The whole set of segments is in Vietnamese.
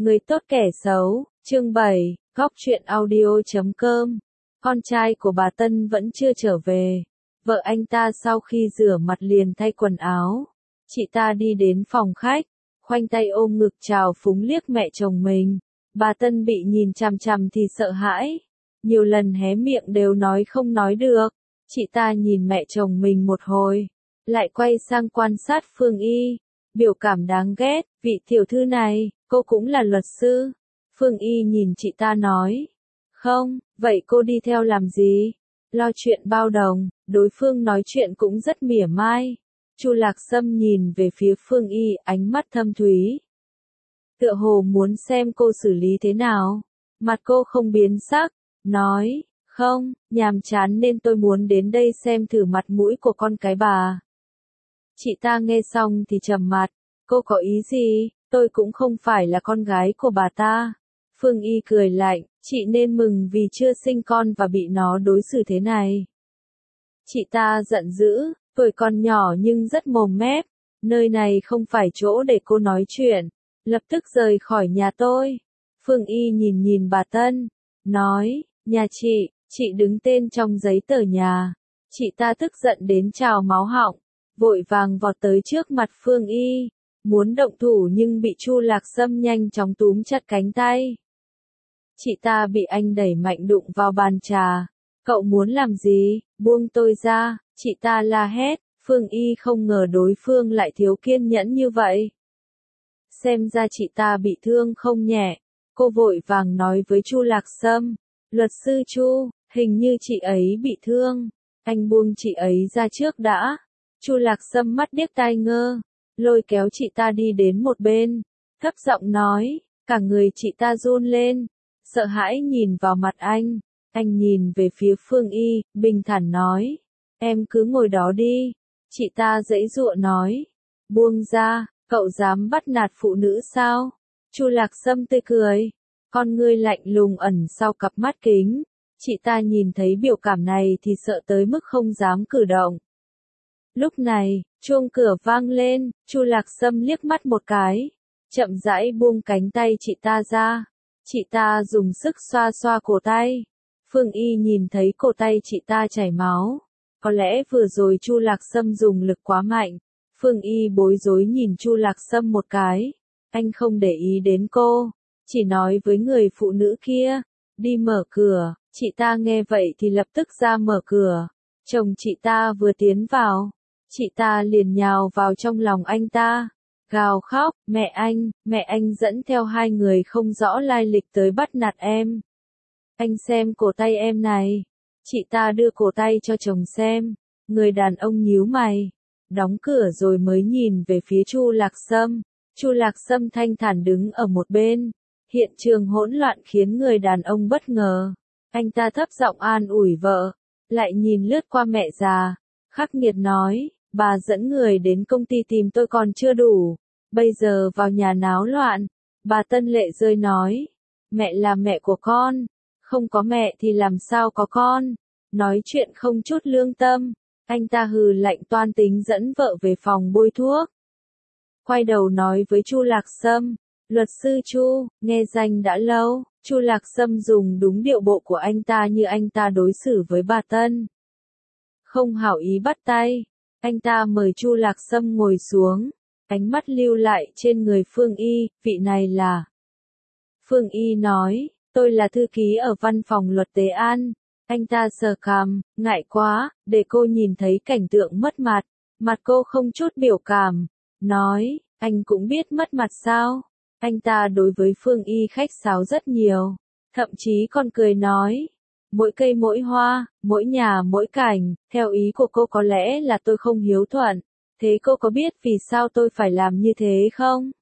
Người tốt kẻ xấu, chương 7, Góc truyện audio.com. Con trai của bà Tân vẫn chưa trở về. Vợ anh ta sau khi rửa mặt liền thay quần áo. Chị ta đi đến phòng khách, khoanh tay ôm ngực trào phúng liếc mẹ chồng mình. Bà Tân bị nhìn chằm chằm thì sợ hãi. Nhiều lần hé miệng đều nói không nói được. Chị ta nhìn mẹ chồng mình một hồi, lại quay sang quan sát Phương Y. Biểu cảm đáng ghét, vị tiểu thư này, cô cũng là luật sư. Phương Y nhìn chị ta nói. Không, vậy cô đi theo làm gì? Lo chuyện bao đồng, đối phương nói chuyện cũng rất mỉa mai. Chu Lạc Sâm nhìn về phía Phương Y, ánh mắt thâm thúy. Tựa hồ muốn xem cô xử lý thế nào. Mặt cô không biến sắc, nói, không, nhàm chán nên tôi muốn đến đây xem thử mặt mũi của con cái bà. Chị ta nghe xong thì trầm mặt, cô có ý gì, tôi cũng không phải là con gái của bà ta. Phương Y cười lạnh, chị nên mừng vì chưa sinh con và bị nó đối xử thế này. Chị ta giận dữ, tuổi còn nhỏ nhưng rất mồm mép, nơi này không phải chỗ để cô nói chuyện, lập tức rời khỏi nhà tôi. Phương Y nhìn bà Tân, nói, nhà chị đứng tên trong giấy tờ nhà. Chị ta tức giận đến trào máu họng, vội vàng vọt tới trước mặt Phương Y, muốn động thủ nhưng bị Chu Lạc Sâm nhanh chóng túm chặt cánh tay. Chị ta bị anh đẩy mạnh đụng vào bàn trà. Cậu muốn làm gì? Buông tôi ra, chị ta la hét. Phương Y không ngờ đối phương lại thiếu kiên nhẫn như vậy. Xem ra chị ta bị thương không nhẹ. Cô vội vàng nói với Chu Lạc Sâm, luật sư Chu, hình như chị ấy bị thương. Anh buông chị ấy ra trước đã. Chu Lạc Sâm mắt điếc tai ngơ, lôi kéo chị ta đi đến một bên, thấp giọng nói, cả người chị ta run lên, sợ hãi nhìn vào mặt anh. Anh nhìn về phía Phương Y, bình thản nói, em cứ ngồi đó đi. Chị ta giãy giụa nói, buông ra, cậu dám bắt nạt phụ nữ sao? Chu Lạc Sâm tươi cười, con ngươi lạnh lùng ẩn sau cặp mắt kính. Chị ta nhìn thấy biểu cảm này thì sợ tới mức không dám cử động. Lúc này, chuông cửa vang lên, Chu Lạc Sâm liếc mắt một cái, chậm rãi buông cánh tay chị ta ra. Chị ta dùng sức xoa xoa cổ tay. Phương Y nhìn thấy cổ tay chị ta chảy máu. Có lẽ vừa rồi Chu Lạc Sâm dùng lực quá mạnh. Phương Y bối rối nhìn Chu Lạc Sâm một cái. Anh không để ý đến cô, chỉ nói với người phụ nữ kia, đi mở cửa. Chị ta nghe vậy thì lập tức ra mở cửa. Chồng chị ta vừa tiến vào, chị ta liền nhào vào trong lòng anh ta, gào khóc, mẹ anh dẫn theo hai người không rõ lai lịch tới bắt nạt em. Anh xem cổ tay em này. Chị ta đưa cổ tay cho chồng xem. Người đàn ông nhíu mày, đóng cửa rồi mới nhìn về phía Chu Lạc Sâm. Chu Lạc Sâm thanh thản đứng ở một bên. Hiện trường hỗn loạn khiến người đàn ông bất ngờ. Anh ta thấp giọng an ủi vợ, lại nhìn lướt qua mẹ già, khắc nghiệt nói, bà dẫn người đến công ty tìm tôi còn chưa đủ, bây giờ vào nhà náo loạn. Bà Tân lệ rơi nói, mẹ là mẹ của con, không có mẹ thì làm sao có con, nói chuyện không chút lương tâm. Anh ta hừ lạnh toan tính dẫn vợ về phòng bôi thuốc. Quay đầu nói với Chu Lạc Sâm, luật sư Chu, nghe danh đã lâu. Chu Lạc Sâm dùng đúng điệu bộ của anh ta như anh ta đối xử với bà Tân. Không hảo ý bắt tay, anh ta mời Chu Lạc Sâm ngồi xuống, ánh mắt lưu lại trên người Phương Y, vị này là. Phương Y nói, tôi là thư ký ở văn phòng luật Tế An. Anh ta sờ cằm, ngại quá, để cô nhìn thấy cảnh tượng mất mặt. Mặt cô không chút biểu cảm, nói, anh cũng biết mất mặt sao? Anh ta đối với Phương Y khách sáo rất nhiều, thậm chí còn cười nói, mỗi cây mỗi hoa, mỗi nhà mỗi cảnh, theo ý của cô có lẽ là tôi không hiếu thuận, thế cô có biết vì sao tôi phải làm như thế không?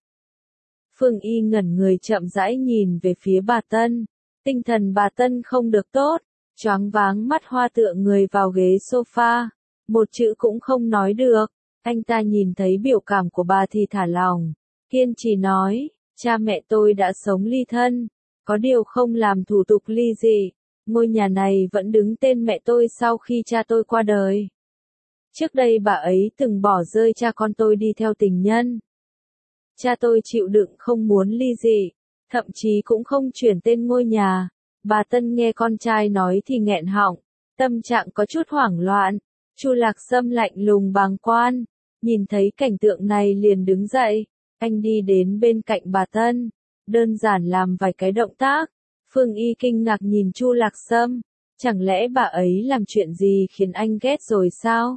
Phương Y ngẩn người chậm rãi nhìn về phía bà Tân, tinh thần bà Tân không được tốt, choáng váng mắt hoa tựa người vào ghế sofa, một chữ cũng không nói được. Anh ta nhìn thấy biểu cảm của bà thì thả lỏng, kiên trì nói, cha mẹ tôi đã sống ly thân, có điều không làm thủ tục ly dị, ngôi nhà này vẫn đứng tên mẹ tôi sau khi cha tôi qua đời. Trước đây bà ấy từng bỏ rơi cha con tôi đi theo tình nhân. Cha tôi chịu đựng không muốn ly dị, thậm chí cũng không chuyển tên ngôi nhà. Bà Tân nghe con trai nói thì nghẹn họng, tâm trạng có chút hoảng loạn. Chu Lạc Sâm lạnh lùng bàng quan, nhìn thấy cảnh tượng này liền đứng dậy, anh đi đến bên cạnh bà Tân, đơn giản làm vài cái động tác. Phương Y kinh ngạc nhìn Chu Lạc Sâm, chẳng lẽ bà ấy làm chuyện gì khiến anh ghét rồi sao?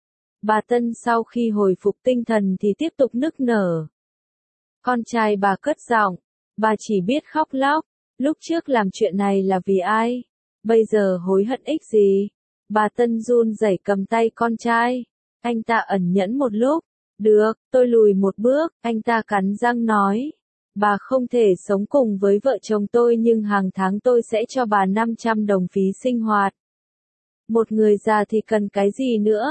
Bà Tân sau khi hồi phục tinh thần thì tiếp tục nức nở. Con trai bà cất giọng, bà chỉ biết khóc lóc, lúc trước làm chuyện này là vì ai? Bây giờ hối hận ích gì? Bà Tân run rẩy cầm tay con trai. Anh ta ẩn nhẫn một lúc. Được, tôi lùi một bước, anh ta cắn răng nói. Bà không thể sống cùng với vợ chồng tôi nhưng hàng tháng tôi sẽ cho bà 500 đồng phí sinh hoạt. Một người già thì cần cái gì nữa?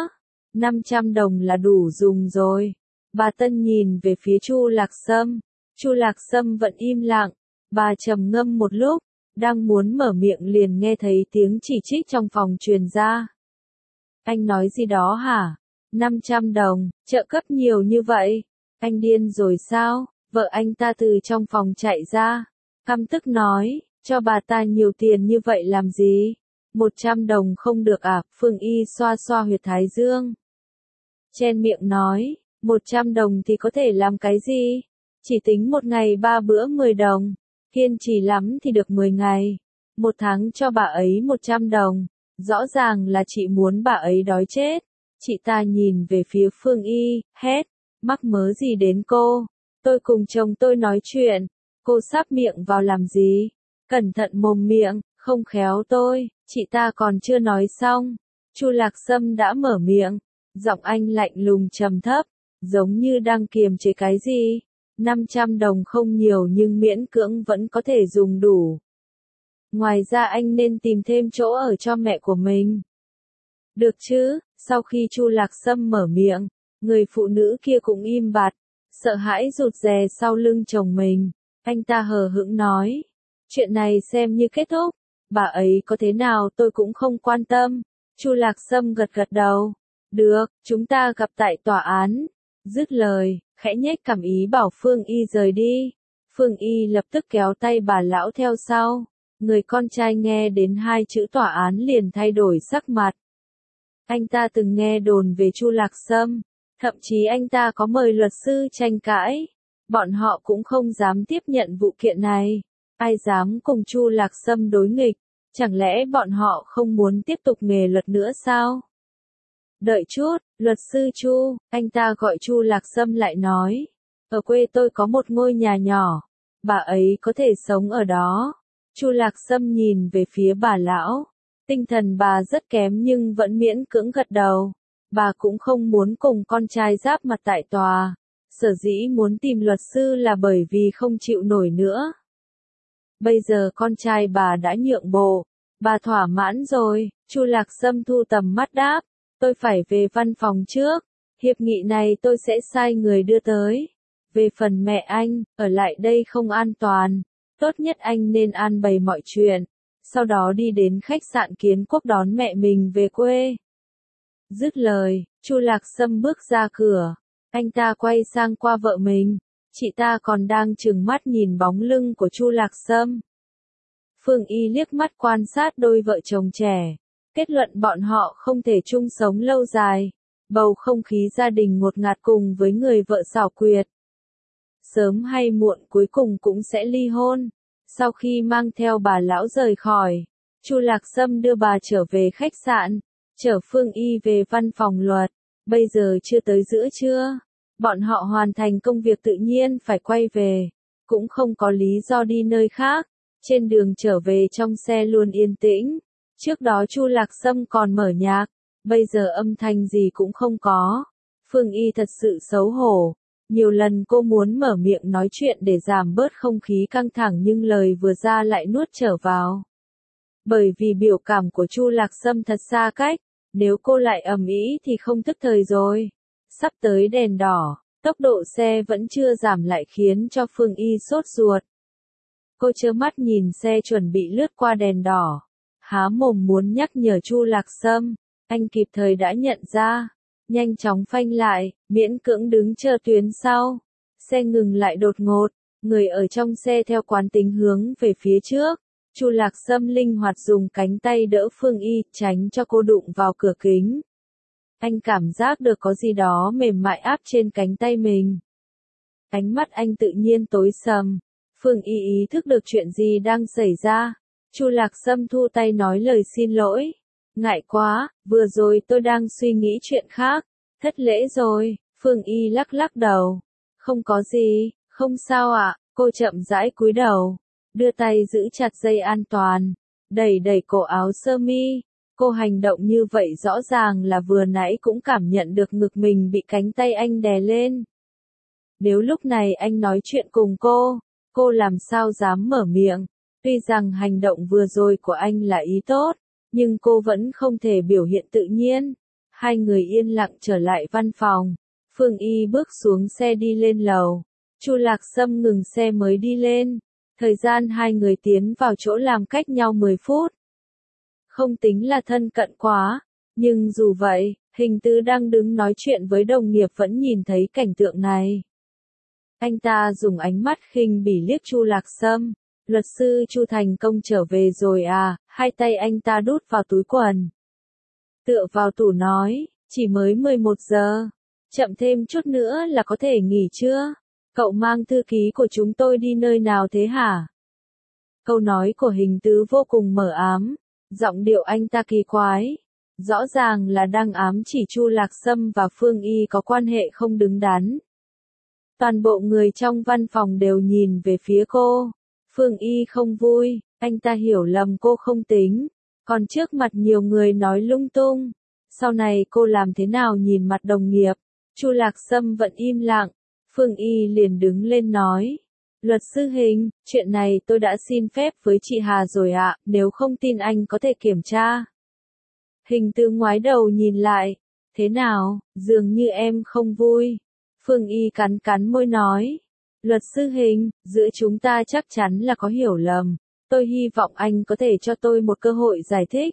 500 đồng là đủ dùng rồi. Bà Tân nhìn về phía Chu Lạc Sâm. Chu Lạc Sâm vẫn im lặng. Bà trầm ngâm một lúc, đang muốn mở miệng liền nghe thấy tiếng chỉ trích trong phòng truyền ra. Anh nói gì đó hả? 500 đồng, trợ cấp nhiều như vậy. Anh điên rồi sao? Vợ anh ta từ trong phòng chạy ra. Căm tức nói, cho bà ta nhiều tiền như vậy làm gì? 100 đồng không được à? Phương Y xoa xoa huyệt thái dương. Chen miệng nói, 100 đồng thì có thể làm cái gì? Chỉ tính một ngày 3 bữa 10 đồng. Kiên trì lắm thì được 10 ngày. Một tháng cho bà ấy 100 đồng. Rõ ràng là chị muốn bà ấy đói chết. Chị ta nhìn về phía Phương Y, hét, mắc mớ gì đến cô? Tôi cùng chồng tôi nói chuyện. Cô sắp miệng vào làm gì? Cẩn thận mồm miệng, không khéo tôi. Chị ta còn chưa nói xong. Chu Lạc Sâm đã mở miệng. Giọng anh lạnh lùng trầm thấp, giống như đang kiềm chế cái gì. 500 đồng không nhiều nhưng miễn cưỡng vẫn có thể dùng đủ. Ngoài ra anh nên tìm thêm chỗ ở cho mẹ của mình. Được chứ? Sau khi Chu Lạc Sâm mở miệng, người phụ nữ kia cũng im bặt, sợ hãi rụt rè sau lưng chồng mình. Anh ta hờ hững nói, chuyện này xem như kết thúc, bà ấy có thế nào tôi cũng không quan tâm. Chu Lạc Sâm gật gật đầu. Được, chúng ta gặp tại tòa án. Dứt lời, khẽ nhếch cằm ý bảo Phương Y rời đi. Phương Y lập tức kéo tay bà lão theo sau. Người con trai nghe đến hai chữ tòa án liền thay đổi sắc mặt. Anh ta từng nghe đồn về Chu Lạc Sâm, thậm chí anh ta có mời luật sư tranh cãi. Bọn họ cũng không dám tiếp nhận vụ kiện này. Ai dám cùng Chu Lạc Sâm đối nghịch? Chẳng lẽ bọn họ không muốn tiếp tục nghề luật nữa sao? Đợi chút, luật sư Chu, anh ta gọi Chu Lạc Sâm lại nói. Ở quê tôi có một ngôi nhà nhỏ, bà ấy có thể sống ở đó. Chu Lạc Sâm nhìn về phía bà lão. Tinh thần bà rất kém nhưng vẫn miễn cưỡng gật đầu. Bà cũng không muốn cùng con trai giáp mặt tại tòa. Sở dĩ muốn tìm luật sư là bởi vì không chịu nổi nữa. Bây giờ con trai bà đã nhượng bộ. Bà thỏa mãn rồi. Chu Lạc Sâm thu tầm mắt đáp. Tôi phải về văn phòng trước. Hiệp nghị này tôi sẽ sai người đưa tới. Về phần mẹ anh, ở lại đây không an toàn. Tốt nhất anh nên an bày mọi chuyện. Sau đó đi đến khách sạn Kiến Quốc đón mẹ mình về quê. Dứt lời, Chu Lạc Sâm bước ra cửa. Anh ta quay sang qua vợ mình. Chị ta còn đang trừng mắt nhìn bóng lưng của Chu Lạc Sâm. Phương Y liếc mắt quan sát đôi vợ chồng trẻ. Kết luận bọn họ không thể chung sống lâu dài. Bầu không khí gia đình ngột ngạt cùng với người vợ xảo quyệt. Sớm hay muộn cuối cùng cũng sẽ ly hôn. Sau khi mang theo bà lão rời khỏi, Chu Lạc Sâm đưa bà trở về khách sạn, chở Phương Y về văn phòng luật. Bây giờ chưa tới giữa trưa, bọn họ hoàn thành công việc tự nhiên phải quay về, cũng không có lý do đi nơi khác. Trên đường trở về trong xe luôn yên tĩnh. Trước đó Chu Lạc Sâm còn mở nhạc, bây giờ âm thanh gì cũng không có. Phương Y thật sự xấu hổ. Nhiều lần cô muốn mở miệng nói chuyện để giảm bớt không khí căng thẳng nhưng lời vừa ra lại nuốt trở vào. Bởi vì biểu cảm của Chu Lạc Sâm thật xa cách, nếu cô lại ầm ĩ thì không thức thời rồi. Sắp tới đèn đỏ, tốc độ xe vẫn chưa giảm lại khiến cho Phương Y sốt ruột. Cô trơ mắt nhìn xe chuẩn bị lướt qua đèn đỏ, há mồm muốn nhắc nhở Chu Lạc Sâm, anh kịp thời đã nhận ra. Nhanh chóng phanh lại, miễn cưỡng đứng chờ tuyến sau. Xe ngừng lại đột ngột, Người ở trong xe theo quán tính hướng về phía trước. Chu Lạc Sâm linh hoạt dùng cánh tay đỡ Phương Y, tránh cho cô đụng vào cửa kính. Anh cảm giác được có gì đó mềm mại áp trên cánh tay mình. Ánh mắt anh tự nhiên tối sầm. Phương Y ý thức được chuyện gì đang xảy ra. Chu Lạc Sâm thu tay nói lời xin lỗi. Ngại quá, vừa rồi tôi đang suy nghĩ chuyện khác. Thất lễ rồi. Phương Y lắc lắc đầu. Không có gì, không sao ạ. Cô chậm rãi cúi đầu, đưa tay giữ chặt dây an toàn, đẩy đẩy cổ áo sơ mi. Cô hành động như vậy rõ ràng là vừa nãy cũng cảm nhận được ngực mình bị cánh tay anh đè lên. Nếu lúc này anh nói chuyện cùng cô làm sao dám mở miệng. Tuy rằng hành động vừa rồi của anh là ý tốt, nhưng cô vẫn không thể biểu hiện tự nhiên. Hai người yên lặng trở lại văn phòng. Phương Y bước xuống xe đi lên lầu. Chu Lạc Sâm ngừng xe mới đi lên. Thời gian hai người tiến vào chỗ làm cách nhau 10 phút. Không tính là thân cận quá, nhưng dù vậy, Hình Tứ đang đứng nói chuyện với đồng nghiệp vẫn nhìn thấy cảnh tượng này. Anh ta dùng ánh mắt khinh bỉ liếc Chu Lạc Sâm. Luật sư Chu thành công trở về rồi à? Hai tay anh ta đút vào túi quần. Tựa vào tủ nói, chỉ mới 11 giờ. Chậm thêm chút nữa là có thể nghỉ chưa? Cậu mang thư ký của chúng tôi đi nơi nào thế hả? Câu nói của Hình Tứ vô cùng mờ ám, giọng điệu anh ta kỳ quái. Rõ ràng là đang ám chỉ Chu Lạc Sâm và Phương Y có quan hệ không đứng đắn. Toàn bộ người trong văn phòng đều nhìn về phía cô. Phương Y không vui, anh ta hiểu lầm cô không tính. Còn trước mặt nhiều người nói lung tung. Sau này cô làm thế nào nhìn mặt đồng nghiệp? Chu Lạc Sâm vẫn im lặng. Phương Y liền đứng lên nói. Luật sư Hình, chuyện này tôi đã xin phép với chị Hà rồi ạ, nếu không tin anh có thể kiểm tra. Hình Tứ ngoái đầu nhìn lại. Thế nào, dường như em không vui. Phương Y cắn cắn môi nói. Luật sư Hình, giữa chúng ta chắc chắn là có hiểu lầm. Tôi hy vọng anh có thể cho tôi một cơ hội giải thích.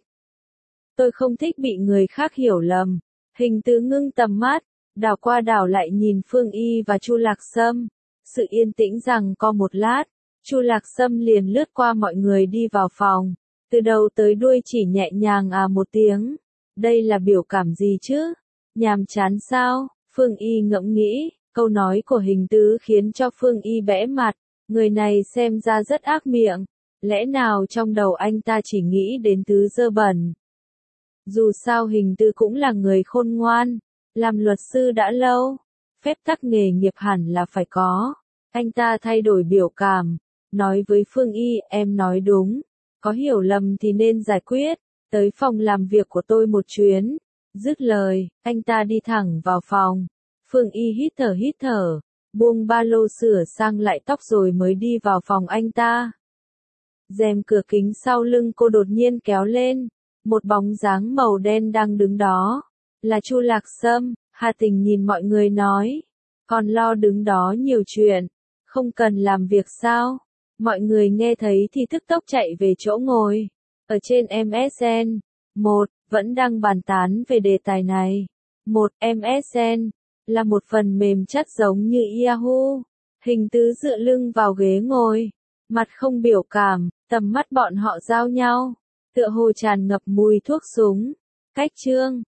Tôi không thích bị người khác hiểu lầm. Hình Tứ ngưng tầm mắt, đảo qua đảo lại nhìn Phương Y và Chu Lạc Sâm. Sự yên tĩnh rằng co một lát, Chu Lạc Sâm liền lướt qua mọi người đi vào phòng. Từ đầu tới đuôi chỉ nhẹ nhàng à một tiếng. Đây là biểu cảm gì chứ? Nhàm chán sao? Phương Y ngẫm nghĩ, câu nói của Hình Tứ khiến cho Phương Y bẽ mặt. Người này xem ra rất ác miệng. Lẽ nào trong đầu anh ta chỉ nghĩ đến thứ dơ bẩn? Dù sao Hình Tứ cũng là người khôn ngoan. Làm luật sư đã lâu. Phép tắc nghề nghiệp hẳn là phải có. Anh ta thay đổi biểu cảm. Nói với Phương Y, em nói đúng. Có hiểu lầm thì nên giải quyết. Tới phòng làm việc của tôi một chuyến. Dứt lời, anh ta đi thẳng vào phòng. Phương Y hít thở. Buông ba lô sửa sang lại tóc rồi mới đi vào phòng anh ta. Rèm cửa kính sau lưng cô đột nhiên kéo lên. Một bóng dáng màu đen đang đứng đó. Là Chu Lạc Sâm. Hà Tình nhìn mọi người nói. Còn lo đứng đó nhiều chuyện. Không cần làm việc sao? Mọi người nghe thấy thì tức tốc chạy về chỗ ngồi. Ở trên MSN. Vẫn đang bàn tán về đề tài này. MSN. Là một phần mềm chất giống như Yahoo. Hình Tứ dựa lưng vào ghế ngồi. Mặt không biểu cảm, tầm mắt bọn họ giao nhau. Tựa hồ tràn ngập mùi thuốc súng. Cách chương.